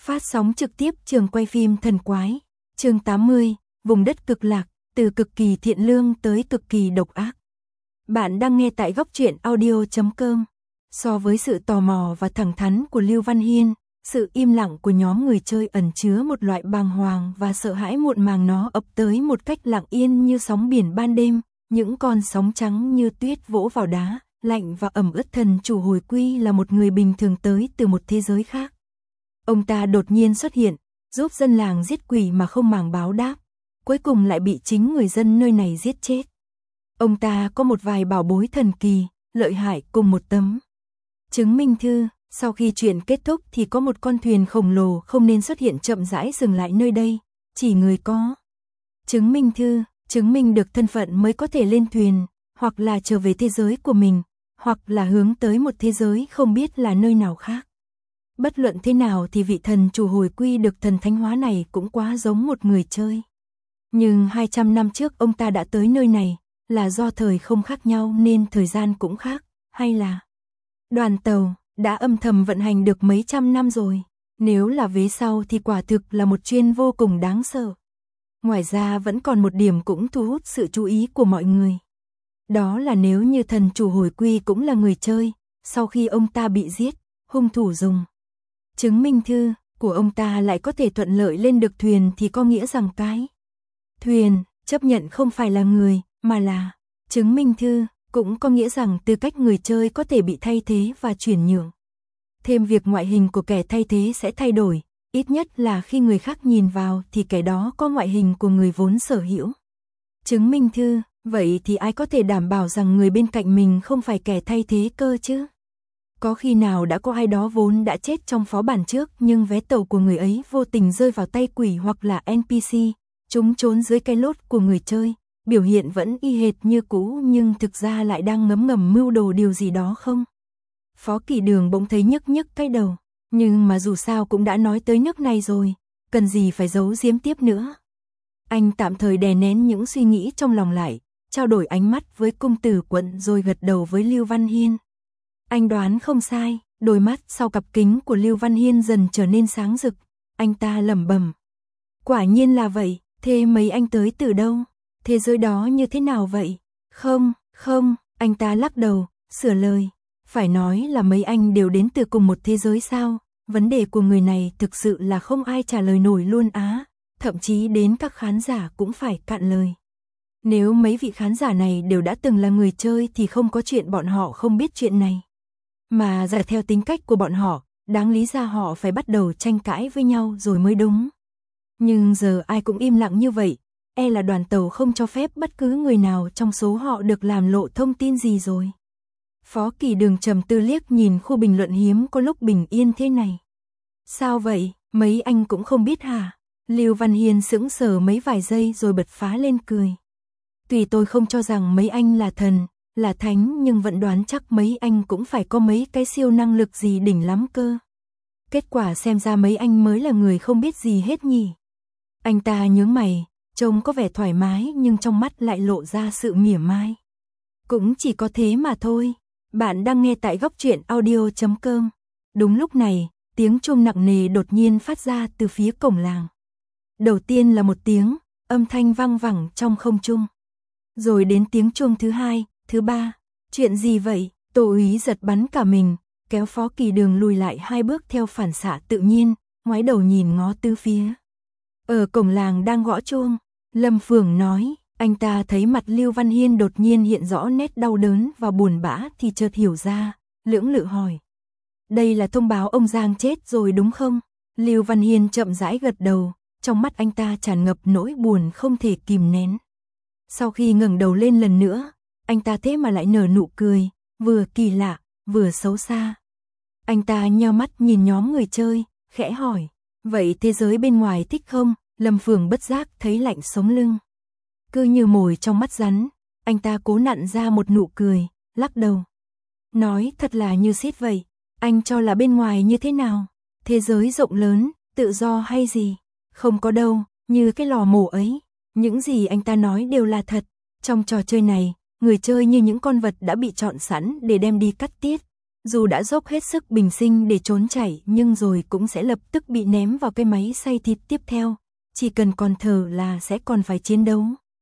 Phát sóng trực tiếp trường quay phim thần quái. Chương 80, vùng đất cực lạc, từ cực kỳ thiện lương tới cực kỳ độc ác. Bạn đang nghe tại góc truyện audio.com. So với sự tò mò và thẳng thắn của Lưu Văn Hiên, sự im lặng của nhóm người chơi ẩn chứa một loại bàng hoàng và sợ hãi muộn màng, nó ập tới một cách lặng yên như sóng biển ban đêm, những con sóng trắng như tuyết vỗ vào đá, lạnh và ẩm ướt. Thần chủ hồi quy là một người bình thường tới từ một thế giới khác. Ông ta đột nhiên xuất hiện, giúp dân làng giết quỷ mà không màng báo đáp, cuối cùng lại bị chính người dân nơi này giết chết. Ông ta có một vài bảo bối thần kỳ, lợi hại cùng một tấm chứng minh thư. Sau khi chuyện kết thúc thì có một con thuyền khổng lồ không nên xuất hiện chậm rãi dừng lại nơi đây, chỉ người có chứng minh thư, chứng minh được thân phận mới có thể lên thuyền, hoặc là trở về thế giới của mình, hoặc là hướng tới một thế giới không biết là nơi nào khác. Bất luận thế nào thì vị thần chủ hồi quy được thần thánh hóa này cũng quá giống một người chơi. Nhưng 200 năm trước ông ta đã tới nơi này, là do thời không khác nhau nên thời gian cũng khác, hay là đoàn tàu đã âm thầm vận hành được mấy trăm năm rồi. Nếu là vế sau thì quả thực là một chuyên vô cùng đáng sợ. Ngoài ra vẫn còn một điểm cũng thu hút sự chú ý của mọi người. Đó là nếu như thần chủ hồi quy cũng là người chơi, sau khi ông ta bị giết, hung thủ dùng chứng minh thư của ông ta lại có thể thuận lợi lên được thuyền, thì có nghĩa rằng cái thuyền chấp nhận không phải là người, mà là chứng minh thư, cũng có nghĩa rằng tư cách người chơi có thể bị thay thế và chuyển nhượng. Thêm việc ngoại hình của kẻ thay thế sẽ thay đổi, ít nhất là khi người khác nhìn vào thì kẻ đó có ngoại hình của người vốn sở hữu chứng minh thư. Vậy thì ai có thể đảm bảo rằng người bên cạnh mình không phải kẻ thay thế cơ chứ? Có khi nào đã có ai đó vốn đã chết trong phó bản trước, nhưng vé tàu của người ấy vô tình rơi vào tay quỷ hoặc là NPC, chúng trốn dưới cái lốt của người chơi, biểu hiện vẫn y hệt như cũ nhưng thực ra lại đang ngấm ngầm mưu đồ điều gì đó không? Phó Kỳ Đường bỗng thấy nhức nhức cái đầu, nhưng mà dù sao cũng đã nói tới nước này rồi, cần gì phải giấu giếm tiếp nữa. Anh tạm thời đè nén những suy nghĩ trong lòng lại, trao đổi ánh mắt với cung tử quận rồi gật đầu với Lưu Văn Hiên. Anh đoán không sai, đôi mắt sau cặp kính của Lưu Văn Hiên dần trở nên sáng rực, anh ta lẩm bẩm. Quả nhiên là vậy, thế mấy anh tới từ đâu? Thế giới đó như thế nào vậy? Không, anh ta lắc đầu, sửa lời. Phải nói là mấy anh đều đến từ cùng một thế giới sao? Vấn đề của người này thực sự là không ai trả lời nổi luôn á, thậm chí đến các khán giả cũng phải cạn lời. Nếu mấy vị khán giả này đều đã từng là người chơi thì không có chuyện bọn họ không biết chuyện này. Mà giả theo tính cách của bọn họ, đáng lý ra họ phải bắt đầu tranh cãi với nhau rồi mới đúng. Nhưng giờ ai cũng im lặng như vậy, e là đoàn tàu không cho phép bất cứ người nào trong số họ được làm lộ thông tin gì rồi. Phó Kỳ Đường trầm tư liếc nhìn khu bình luận hiếm có lúc bình yên thế này. Sao vậy, mấy anh cũng không biết hả? Lưu Văn Hiên sững sờ mấy vài giây rồi bật phá lên cười. Tuy tôi không cho rằng mấy anh là thần, là thánh, nhưng vẫn đoán chắc mấy anh cũng phải có mấy cái siêu năng lực gì đỉnh lắm cơ. Kết quả xem ra mấy anh mới là người không biết gì hết nhỉ. Anh ta nhướng mày, trông có vẻ thoải mái nhưng trong mắt lại lộ ra sự mỉa mai. Cũng chỉ có thế mà thôi. Bạn đang nghe tại góc truyện audio.com. Đúng lúc này, tiếng chuông nặng nề đột nhiên phát ra từ phía cổng làng. Đầu tiên là một tiếng, âm thanh vang vẳng trong không trung. Rồi đến tiếng chuông thứ hai, thứ ba. Chuyện gì vậy? Tô úy giật bắn cả mình, kéo Phó Kỳ Đường lùi lại 2 bước theo phản xạ tự nhiên, ngoái đầu nhìn ngó tứ phía. Ở cổng làng đang gõ chuông, Lâm Phượng nói. Anh ta thấy mặt Lưu Văn Hiên đột nhiên hiện rõ nét đau đớn và buồn bã thì chợt hiểu ra, lưỡng lự hỏi. Đây là thông báo ông Giang chết rồi đúng không? Lưu Văn Hiên chậm rãi gật đầu, trong mắt anh ta tràn ngập nỗi buồn không thể kìm nén. Sau khi ngẩng đầu lên lần nữa, anh ta thế mà lại nở nụ cười, vừa kỳ lạ, vừa xấu xa. Anh ta nheo mắt nhìn nhóm người chơi, khẽ hỏi. Vậy thế giới bên ngoài thích không? Lâm Phượng bất giác thấy lạnh sống lưng. Cứ như mồi trong mắt rắn, anh ta cố nặn ra một nụ cười, lắc đầu. Nói thật là như xít vậy, anh cho là bên ngoài như thế nào? Thế giới rộng lớn, tự do hay gì? Không có đâu, như cái lò mổ ấy. Những gì anh ta nói đều là thật. Trong trò chơi này, người chơi như những con vật đã bị chọn sẵn để đem đi cắt tiết. Dù đã dốc hết sức bình sinh để trốn chạy nhưng rồi cũng sẽ lập tức bị ném vào cái máy xay thịt tiếp theo. Chỉ cần còn thở là sẽ còn phải chiến đấu.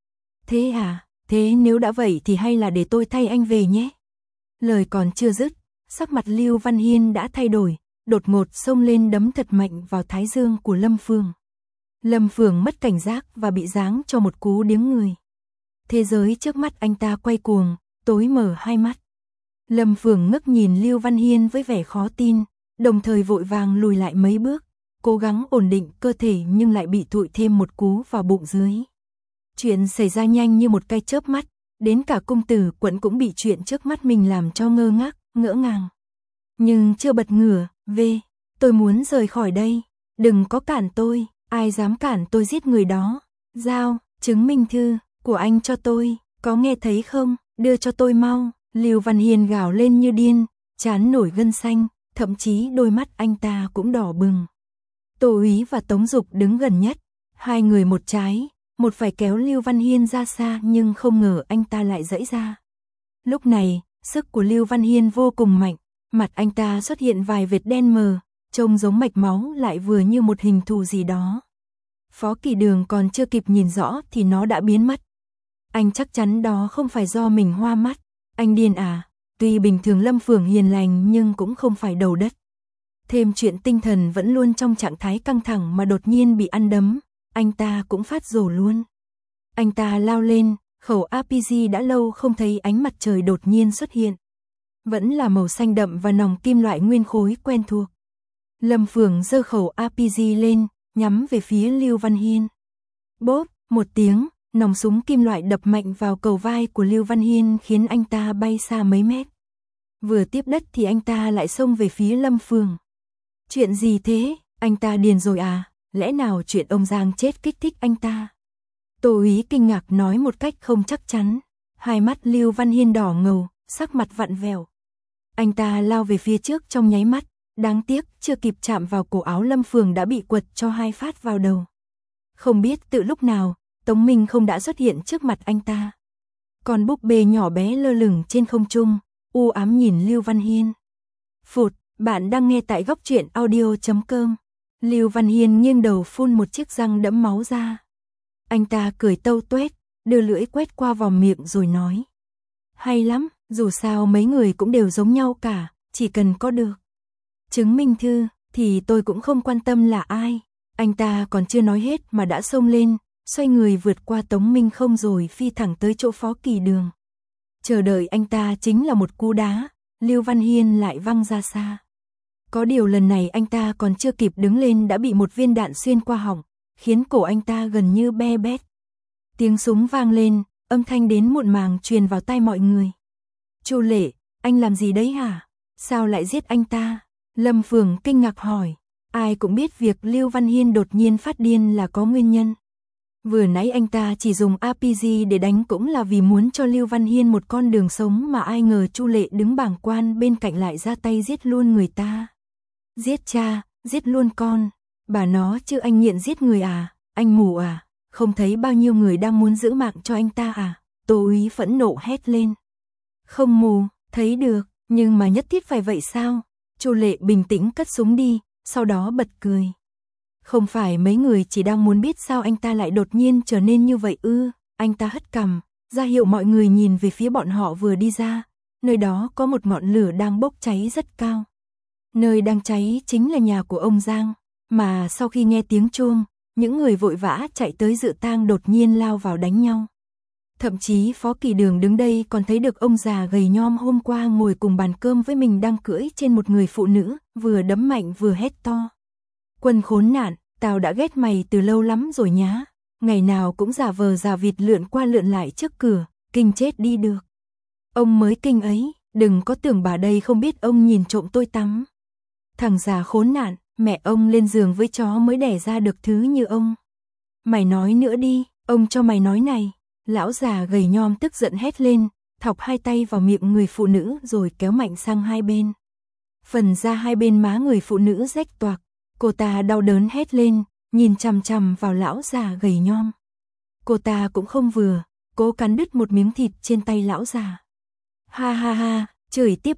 Thế à, thế nếu đã vậy thì hay là để tôi thay anh về nhé. Lời còn chưa dứt, sắc mặt Lưu Văn Hiên đã thay đổi, đột ngột xông lên đấm thật mạnh vào thái dương của Lâm Phường. Lâm Phường mất cảnh giác và bị giáng cho một cú điếng người. Thế giới trước mắt anh ta quay cuồng, tối mở hai mắt. Lâm Phường ngước nhìn Lưu Văn Hiên với vẻ khó tin, đồng thời vội vàng lùi lại mấy bước, cố gắng ổn định cơ thể nhưng lại bị thụi thêm một cú vào bụng dưới. Chuyện xảy ra nhanh như một cái chớp mắt, đến cả công tử Quận cũng bị chuyện trước mắt mình làm cho ngơ ngác, ngỡ ngàng. Nhưng chưa bật ngửa, về, tôi muốn rời khỏi đây, đừng có cản tôi, ai dám cản tôi giết người đó. Giao, chứng minh thư của anh cho tôi, có nghe thấy không, đưa cho tôi mau. Lưu Văn Hiên gào lên như điên, trán nổi gân xanh, thậm chí đôi mắt anh ta cũng đỏ bừng. Tô Úy và Tống Dục đứng gần nhất, hai người một trái, một phải kéo Lưu Văn Hiên ra xa nhưng không ngờ anh ta lại giãy ra. Lúc này, sức của Lưu Văn Hiên vô cùng mạnh, mặt anh ta xuất hiện vài vệt đen mờ, trông giống mạch máu lại vừa như một hình thù gì đó. Phó Kỳ Đường còn chưa kịp nhìn rõ thì nó đã biến mất. Anh chắc chắn đó không phải do mình hoa mắt. Anh điên à, tuy bình thường Lâm Phường hiền lành nhưng cũng không phải đầu đất. Thêm chuyện tinh thần vẫn luôn trong trạng thái căng thẳng mà đột nhiên bị ăn đấm, anh ta cũng phát rồ luôn. Anh ta lao lên, khẩu RPG đã lâu không thấy ánh mặt trời đột nhiên xuất hiện. Vẫn là màu xanh đậm và nòng kim loại nguyên khối quen thuộc. Lâm Phường giơ khẩu RPG lên, nhắm về phía Lưu Văn Hiên. Bốp, một tiếng. Nòng súng kim loại đập mạnh vào cầu vai của Lưu Văn Hiên khiến anh ta bay xa mấy mét. Vừa tiếp đất thì anh ta lại xông về phía Lâm Phường. Chuyện gì thế, anh ta điên rồi à, lẽ nào chuyện ông Giang chết kích thích anh ta? Tô Úy kinh ngạc nói một cách không chắc chắn. Hai mắt Lưu Văn Hiên đỏ ngầu, sắc mặt vặn vẹo. Anh ta lao về phía trước trong nháy mắt, đáng tiếc chưa kịp chạm vào cổ áo Lâm Phường đã bị quật cho hai phát vào đầu. Không biết từ lúc nào, Tống Minh không đã xuất hiện trước mặt anh ta. Còn búp bê nhỏ bé lơ lửng trên không trung, u ám nhìn Lưu Văn Hiên. Phụt, bạn đang nghe tại góc truyện audio.com. Lưu Văn Hiên nghiêng đầu phun một chiếc răng đẫm máu ra. Anh ta cười tâu tuét, đưa lưỡi quét qua vòng miệng rồi nói. Hay lắm, dù sao mấy người cũng đều giống nhau cả, chỉ cần có được chứng minh thư, thì tôi cũng không quan tâm là ai. Anh ta còn chưa nói hết mà đã xông lên, xoay người vượt qua Tống Minh không rồi phi thẳng tới chỗ Phó Kỳ Đường. Chờ đợi anh ta chính là một cú đá, Lưu Văn Hiên lại văng ra xa. Có điều lần này anh ta còn chưa kịp đứng lên đã bị một viên đạn xuyên qua họng, khiến cổ anh ta gần như be bét. Tiếng súng vang lên, âm thanh đến muộn màng truyền vào tai mọi người. Chu Lệ, anh làm gì đấy hả? Sao lại giết anh ta? Lâm Phường kinh ngạc hỏi. Ai cũng biết việc Lưu Văn Hiên đột nhiên phát điên là có nguyên nhân. Vừa nãy anh ta chỉ dùng RPG để đánh cũng là vì muốn cho Lưu Văn Hiên một con đường sống mà ai ngờ Chu Lệ đứng bàng quan bên cạnh lại ra tay giết luôn người ta. Giết cha, giết luôn con. Bà nó chứ anh nghiện giết người à, anh mù à, không thấy bao nhiêu người đang muốn giữ mạng cho anh ta à? Tô Úy phẫn nộ hét lên. Không mù, thấy được, nhưng mà nhất thiết phải vậy sao? Chu Lệ bình tĩnh cất súng đi, sau đó bật cười. Không phải mấy người chỉ đang muốn biết sao anh ta lại đột nhiên trở nên như vậy ư? Anh ta hất cằm, ra hiệu mọi người nhìn về phía bọn họ vừa đi ra. Nơi đó có một ngọn lửa đang bốc cháy rất cao. Nơi đang cháy chính là nhà của ông Giang. Mà sau khi nghe tiếng chuông, những người vội vã chạy tới dự tang đột nhiên lao vào đánh nhau. Thậm chí Phó Kỳ Đường đứng đây còn thấy được ông già gầy nhom hôm qua ngồi cùng bàn cơm với mình đang cưỡi trên một người phụ nữ, vừa đấm mạnh vừa hét to. Quân khốn nạn, tao đã ghét mày từ lâu lắm rồi nhá. Ngày nào cũng giả vờ giả vịt lượn qua lượn lại trước cửa, kinh chết đi được. Ông mới kinh ấy, đừng có tưởng bà đây không biết ông nhìn trộm tôi tắm. Thằng già khốn nạn, mẹ ông lên giường với chó mới đẻ ra được thứ như ông. Mày nói nữa đi, ông cho mày nói này. Lão già gầy nhom tức giận hét lên, thọc hai tay vào miệng người phụ nữ rồi kéo mạnh sang hai bên. Phần da hai bên má người phụ nữ rách toạc, cô ta đau đớn hét lên, nhìn chằm chằm vào lão già gầy nhom. Cô ta cũng không vừa, cố cắn đứt một miếng thịt trên tay lão già. Ha ha ha, chửi tiếp đi,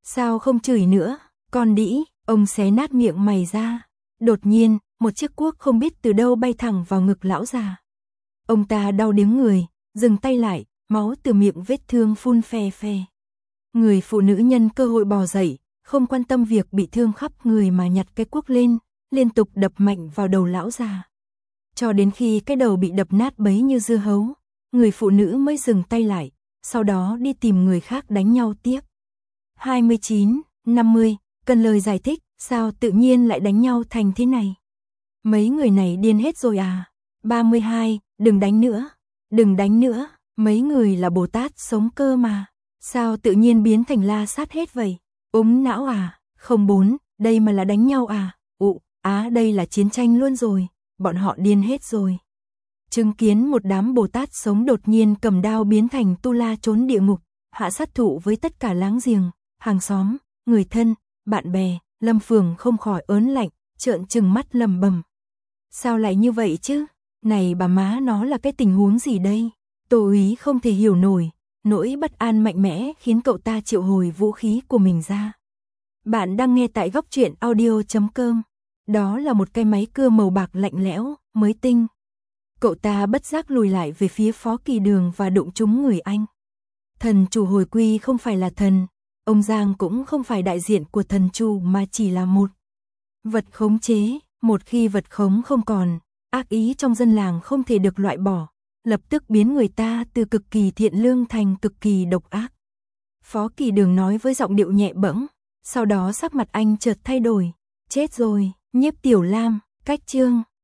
Sao không chửi nữa, con đĩ, ông xé nát miệng mày ra. Đột nhiên, một chiếc cuốc không biết từ đâu bay thẳng vào ngực lão già. Ông ta đau điếng người, dừng tay lại, máu từ miệng vết thương phun phè phè. Người phụ nữ nhân cơ hội bò dậy, không quan tâm việc bị thương khắp người mà nhặt cái cuốc lên, liên tục đập mạnh vào đầu lão già. Cho đến khi cái đầu bị đập nát bấy như dưa hấu, người phụ nữ mới dừng tay lại, sau đó đi tìm người khác đánh nhau tiếp. 29, 50, cần lời giải thích, sao tự nhiên lại đánh nhau thành thế này? Mấy người này điên hết rồi à? 32, đừng đánh nữa, đừng đánh nữa, mấy người là Bồ Tát sống cơ mà. Sao tự nhiên biến thành la sát hết vậy? Úng não à? 04, đây mà là đánh nhau à? Đây là chiến tranh luôn rồi, bọn họ điên hết rồi. Chứng kiến một đám Bồ Tát sống đột nhiên cầm đao biến thành tu la trốn địa ngục, hạ sát thủ với tất cả láng giềng, hàng xóm, người thân, bạn bè, Lâm Phường không khỏi ớn lạnh, trợn trừng mắt lầm bầm. Sao lại như vậy chứ? Này bà má, nó là cái tình huống gì đây? Tô úy không thể hiểu nổi, nỗi bất an mạnh mẽ khiến cậu ta triệu hồi vũ khí của mình ra. Bạn đang nghe tại Góc Truyện Audio.com. Đó là một cái máy cưa màu bạc lạnh lẽo, mới tinh. Cậu ta bất giác lùi lại về phía Phó Kỳ Đường và đụng trúng người anh. Thần chủ hồi quy không phải là thần, ông Giang cũng không phải đại diện của thần chủ mà chỉ là một vật khống chế. Một khi vật khống không còn, ác ý trong dân làng không thể được loại bỏ, lập tức biến người ta từ cực kỳ thiện lương thành cực kỳ độc ác. Phó Kỳ Đường nói với giọng điệu nhẹ bẫng, sau đó sắc mặt anh chợt thay đổi. Chết rồi, Nhiếp Tiểu Lam, cách chương.